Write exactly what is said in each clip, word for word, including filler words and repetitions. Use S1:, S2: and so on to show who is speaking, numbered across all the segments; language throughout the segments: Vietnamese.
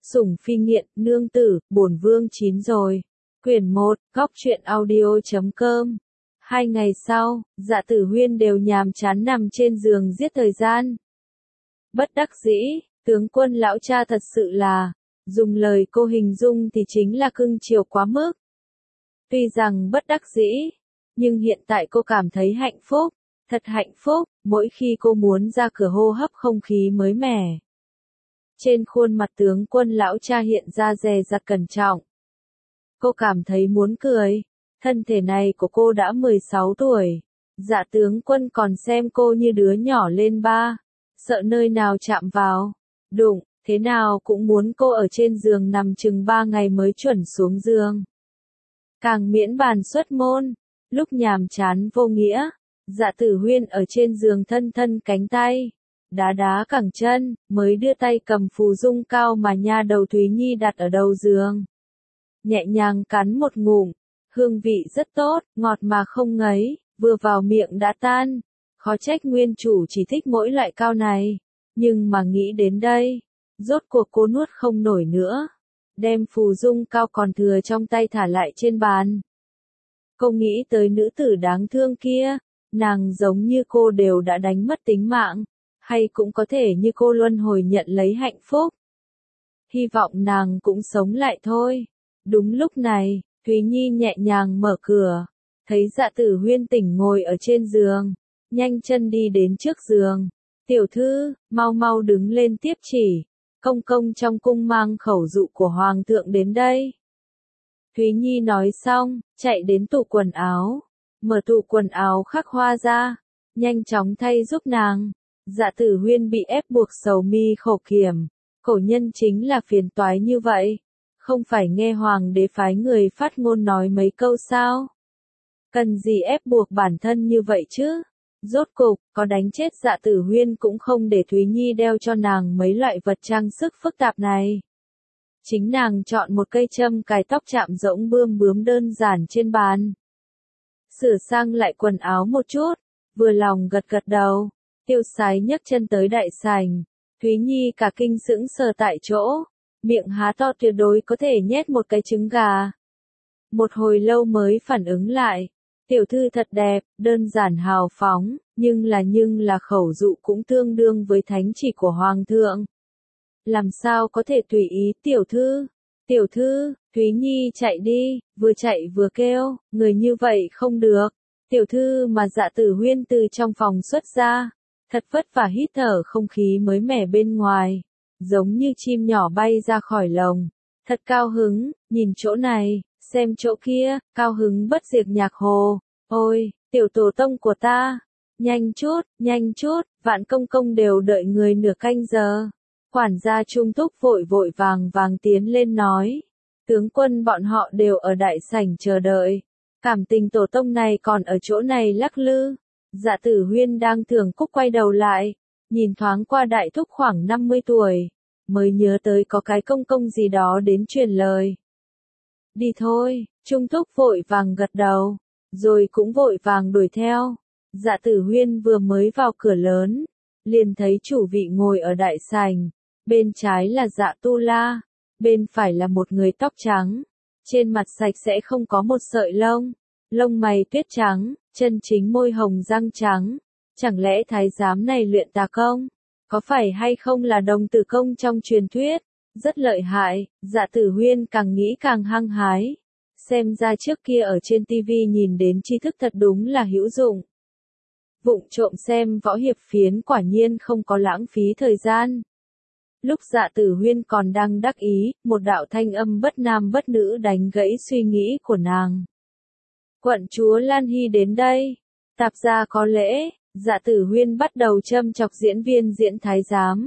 S1: Sủng phi nghiện, nương tử, bổn vương chín rồi. Quyển một, góc truyện audio chấm com. Hai ngày sau, Dạ Tử Huyên đều nhàm chán nằm trên giường giết thời gian. Bất đắc dĩ, tướng quân lão cha thật sự là, dùng lời cô hình dung thì chính là cưng chiều quá mức. Tuy rằng bất đắc dĩ, nhưng hiện tại cô cảm thấy hạnh phúc, thật hạnh phúc, mỗi khi cô muốn ra cửa hô hấp không khí mới mẻ. Trên khuôn mặt tướng quân lão cha hiện ra dè dặt cẩn trọng. Cô cảm thấy muốn cười, thân thể này của cô đã mười sáu tuổi, Dạ tướng quân còn xem cô như đứa nhỏ lên ba, sợ nơi nào chạm vào, đụng, thế nào cũng muốn cô ở trên giường nằm chừng ba ngày mới chuẩn xuống giường. Càng miễn bàn xuất môn, lúc nhàm chán vô nghĩa, Dạ Tử Huyên ở trên giường thân thân cánh tay, đá đá cẳng chân, mới đưa tay cầm phù dung cao mà nha đầu Thúy Nhi đặt ở đầu giường. Nhẹ nhàng cắn một ngụm, hương vị rất tốt, ngọt mà không ngấy, vừa vào miệng đã tan. Khó trách nguyên chủ chỉ thích mỗi loại cao này, nhưng mà nghĩ đến đây, rốt cuộc cô nuốt không nổi nữa. Đem phù dung cao còn thừa trong tay thả lại trên bàn. Cô nghĩ tới nữ tử đáng thương kia, nàng giống như cô đều đã đánh mất tính mạng, hay cũng có thể như cô luân hồi nhận lấy hạnh phúc. Hy vọng nàng cũng sống lại thôi. Đúng lúc này, Thúy Nhi nhẹ nhàng mở cửa, thấy Dạ Tử Huyên tỉnh ngồi ở trên giường, nhanh chân đi đến trước giường. Tiểu thư, mau mau đứng lên tiếp chỉ, công công trong cung mang khẩu dụ của hoàng thượng đến đây. Thúy Nhi nói xong, chạy đến tủ quần áo, mở tủ quần áo khắc hoa ra, nhanh chóng thay giúp nàng. Dạ Tử Huyên bị ép buộc sầu mi khổ kiểm, cổ nhân chính là phiền toái như vậy, không phải nghe hoàng đế phái người phát ngôn nói mấy câu sao? Cần gì ép buộc bản thân như vậy chứ? Rốt cục, có đánh chết Dạ Tử Huyên cũng không để Thúy Nhi đeo cho nàng mấy loại vật trang sức phức tạp này. Chính nàng chọn một cây châm cài tóc chạm rỗng bươm bướm đơn giản trên bàn. Sửa sang lại quần áo một chút, vừa lòng gật gật đầu, tiêu sái nhấc chân tới đại sảnh. Thúy Nhi cả kinh sững sờ tại chỗ, miệng há to tuyệt đối có thể nhét một cái trứng gà. Một hồi lâu mới phản ứng lại, tiểu thư thật đẹp, đơn giản hào phóng, nhưng là nhưng là khẩu dụ cũng tương đương với thánh chỉ của hoàng thượng. Làm sao có thể tùy ý tiểu thư? Tiểu thư, Thúy Nhi chạy đi, vừa chạy vừa kêu, người như vậy không được. Tiểu thư mà Dạ Tử Huyên từ trong phòng xuất ra, thật vất vả hít thở không khí mới mẻ bên ngoài, giống như chim nhỏ bay ra khỏi lồng, thật cao hứng, nhìn chỗ này, xem chỗ kia, cao hứng bất diệt nhạc hồ. Ôi, tiểu tổ tông của ta, nhanh chút, nhanh chút, Vạn công công đều đợi người nửa canh giờ. Quản gia Trung Thúc vội vội vàng vàng tiến lên nói, tướng quân bọn họ đều ở đại sảnh chờ đợi, cảm tình tổ tông này còn ở chỗ này lắc lư. Dạ Tử Huyên đang thưởng cúc quay đầu lại, nhìn thoáng qua đại thúc khoảng năm mươi tuổi, mới nhớ tới có cái công công gì đó đến truyền lời. Đi thôi, Trung Thúc vội vàng gật đầu, rồi cũng vội vàng đuổi theo. Dạ Tử Huyên vừa mới vào cửa lớn, liền thấy chủ vị ngồi ở đại sảnh, bên trái là Dạ Tu La, bên phải là một người tóc trắng, trên mặt sạch sẽ không có một sợi lông, lông mày tuyết trắng, chân chính môi hồng răng trắng. Chẳng lẽ thái giám này luyện tà công? Có phải hay không là đồng tử công trong truyền thuyết? Rất lợi hại. Dạ Tử Huyên càng nghĩ càng hăng hái. Xem ra trước kia ở trên tivi nhìn đến tri thức thật đúng là hữu dụng. Vụng trộm xem võ hiệp phiến quả nhiên không có lãng phí thời gian. Lúc Dạ Tử Huyên còn đang đắc ý, một đạo thanh âm bất nam bất nữ đánh gãy suy nghĩ của nàng. Quận chúa Lan Hy đến đây. Tạp gia có lễ. Dạ Tử Huyên bắt đầu châm chọc diễn viên diễn thái giám.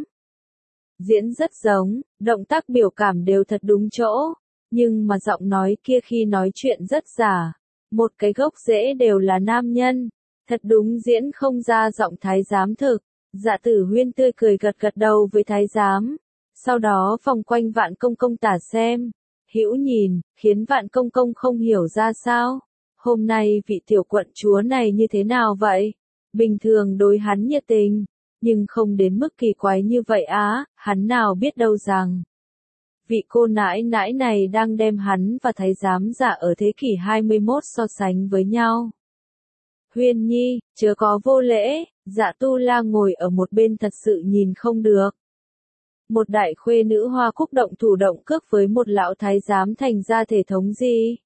S1: Diễn rất giống, động tác biểu cảm đều thật đúng chỗ, nhưng mà giọng nói kia khi nói chuyện rất giả. Một cái gốc rễ đều là nam nhân, thật đúng diễn không ra giọng thái giám thực. Dạ Tử Huyên tươi cười gật gật đầu với thái giám, sau đó vòng quanh Vạn công công tả xem, hữu nhìn, khiến Vạn công công không hiểu ra sao. Hôm nay vị tiểu quận chúa này như thế nào vậy? Bình thường đối hắn nhiệt tình, nhưng không đến mức kỳ quái như vậy á, hắn nào biết đâu rằng. vị cô nãi nãi này đang đem hắn và thái giám giả ở thế kỷ hai mươi mốt so sánh với nhau. Huyên Nhi, chớ có vô lễ, Dạ Tu La ngồi ở một bên thật sự nhìn không được. Một đại khuê nữ Hoa Cúc động thủ động cước với một lão thái giám thành ra thể thống gì?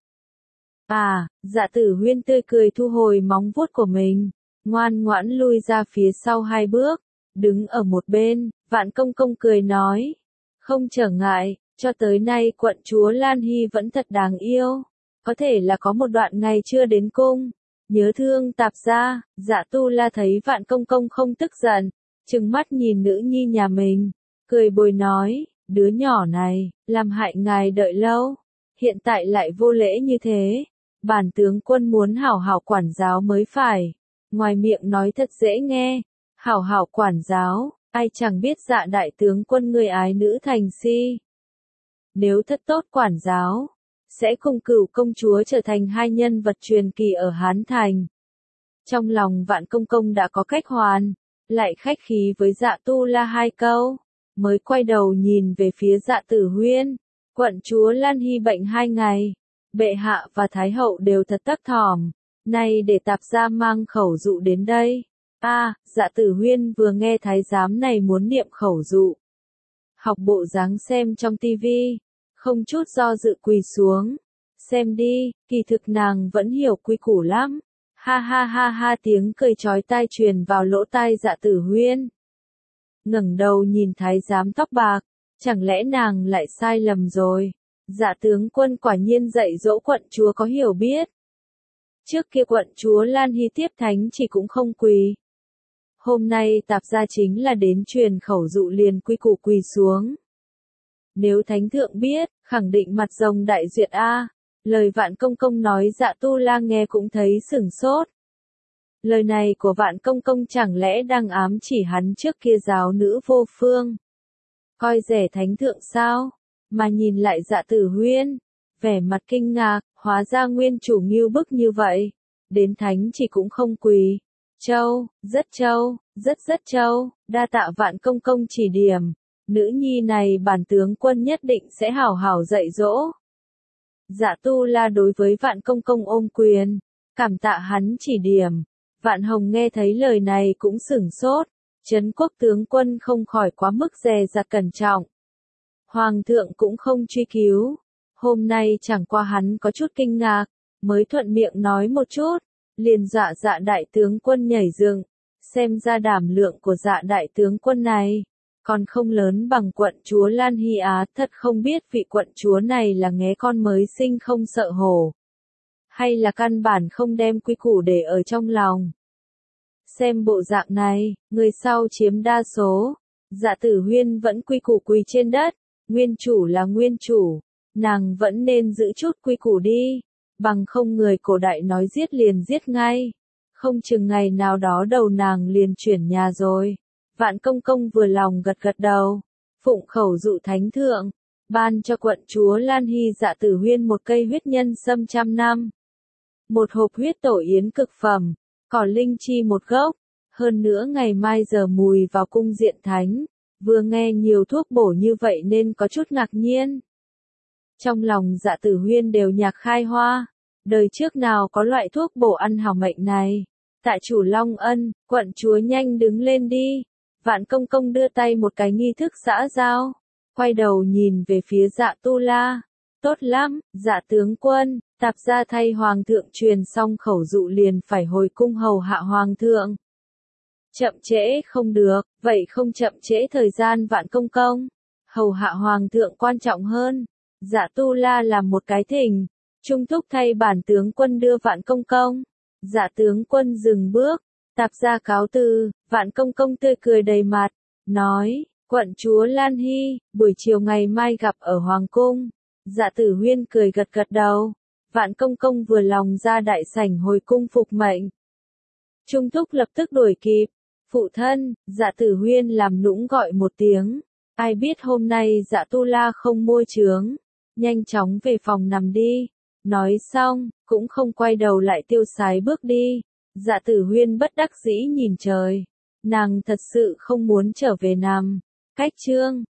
S1: À, Dạ Tử Huyên tươi cười thu hồi móng vuốt của mình, ngoan ngoãn lui ra phía sau hai bước, đứng ở một bên, Vạn Công Công cười nói, không trở ngại, cho tới nay quận chúa Lan Hy vẫn thật đáng yêu, có thể là có một đoạn ngày chưa đến cung, nhớ thương Tạp gia. Dạ Tu La thấy Vạn Công Công không tức giận, trừng mắt nhìn nữ nhi nhà mình, cười bồi nói, đứa nhỏ này, làm hại ngài đợi lâu, hiện tại lại vô lễ như thế, bản tướng quân muốn hảo hảo quản giáo mới phải, ngoài miệng nói thật dễ nghe, hảo hảo quản giáo, ai chẳng biết Dạ đại tướng quân người ái nữ thành si. Nếu thật tốt quản giáo, sẽ cùng Cửu công chúa trở thành hai nhân vật truyền kỳ ở Hán Thành. Trong lòng Vạn Công Công đã có cách hoàn, lại khách khí với Dạ Tu La hai câu, mới quay đầu nhìn về phía Dạ Tử Huyên, quận chúa Lan Hy bệnh hai ngày, bệ hạ và thái hậu đều thật thấp thỏm, nay để Tạp gia mang khẩu dụ đến đây. A, à, Dạ Tử Huyên vừa nghe thái giám này muốn niệm khẩu dụ, học bộ dáng xem trong tivi, không chút do dự quỳ xuống, xem đi, kỳ thực nàng vẫn hiểu quy củ lắm. Ha ha ha ha, tiếng cười chói tai truyền vào lỗ tai Dạ Tử Huyên. Ngẩng đầu nhìn thái giám tóc bạc, chẳng lẽ nàng lại sai lầm rồi? Dạ tướng quân quả nhiên dạy dỗ quận chúa có hiểu biết. Trước kia quận chúa Lan Hy tiếp thánh chỉ cũng không quỳ. Hôm nay Tạp gia chính là đến truyền khẩu dụ liền quy củ quỳ xuống. Nếu thánh thượng biết, khẳng định mặt rồng đại duyệt a. Lời Vạn Công Công nói Dạ Tu La nghe cũng thấy sửng sốt. Lời này của Vạn Công Công chẳng lẽ đang ám chỉ hắn trước kia giáo nữ vô phương. Coi rẻ thánh thượng sao? Mà nhìn lại Dạ Tử Huyên, vẻ mặt kinh ngạc, hóa ra nguyên chủ ngưu bức như vậy. Đến thánh chỉ cũng không quỳ. Châu, rất châu, rất rất châu, đa tạ Vạn Công Công chỉ điểm. Nữ nhi này bản tướng quân nhất định sẽ hảo hảo dạy dỗ. Dạ Tu La đối với Vạn Công Công ôm quyền, cảm tạ hắn chỉ điểm. Vạn Hồng nghe thấy lời này cũng sửng sốt, Trấn Quốc tướng quân không khỏi quá mức dè dặt cẩn trọng. Hoàng thượng cũng không truy cứu, hôm nay chẳng qua hắn có chút kinh ngạc, mới thuận miệng nói một chút, liền dọa Dạ đại tướng quân nhảy dựng, xem ra đảm lượng của Dạ đại tướng quân này còn không lớn bằng quận chúa Lan Hy Á, thật không biết vị quận chúa này là nghé con mới sinh không sợ hổ, hay là căn bản không đem quy củ để ở trong lòng. Xem bộ dạng này, người sau chiếm đa số, Dạ Tử Huyên vẫn quy củ quỳ trên đất, nguyên chủ là nguyên chủ, nàng vẫn nên giữ chút quy củ đi, bằng không người cổ đại nói giết liền giết ngay, không chừng ngày nào đó đầu nàng liền chuyển nhà rồi. Vạn Công Công vừa lòng gật gật đầu, phụng khẩu dụ thánh thượng, ban cho quận chúa Lan Hy Dạ Tử Huyên một cây huyết nhân sâm trăm năm, một hộp huyết tổ yến cực phẩm, cỏ linh chi một gốc, hơn nữa ngày mai giờ mùi vào cung diện thánh, vừa nghe nhiều thuốc bổ như vậy nên có chút ngạc nhiên. Trong lòng Dạ Tử Huyên đều nhạc khai hoa, đời trước nào có loại thuốc bổ ăn hảo mệnh này. Tạ chủ Long Ân, quận chúa nhanh đứng lên đi. Vạn Công Công đưa tay một cái nghi thức xã giao, quay đầu nhìn về phía Dạ Tu La. Tốt lắm, Dạ tướng quân, Tạp gia thay hoàng thượng truyền xong khẩu dụ liền phải hồi cung hầu hạ hoàng thượng. Chậm trễ không được, vậy không chậm trễ thời gian Vạn Công Công. Hầu hạ hoàng thượng quan trọng hơn. Dạ Tu La làm một cái thỉnh, trung thúc thay bản tướng quân đưa Vạn Công Công. Dạ tướng quân dừng bước, Tạp gia cáo từ. Vạn Công Công tươi cười đầy mặt, nói, quận chúa Lan Hy, buổi chiều ngày mai gặp ở hoàng cung. Dạ Tử Huyên cười gật gật đầu. Vạn Công Công vừa lòng ra đại sảnh hồi cung phục mệnh. Trung thúc lập tức đuổi kịp. Phụ thân, Dạ Tử Huyên làm nũng gọi một tiếng. Ai biết hôm nay Dạ Tu La không môi trướng. Nhanh chóng về phòng nằm đi. Nói xong, cũng không quay đầu lại tiêu sái bước đi. Dạ Tử Huyên bất đắc dĩ nhìn trời. Nàng thật sự không muốn trở về nằm. Cách chương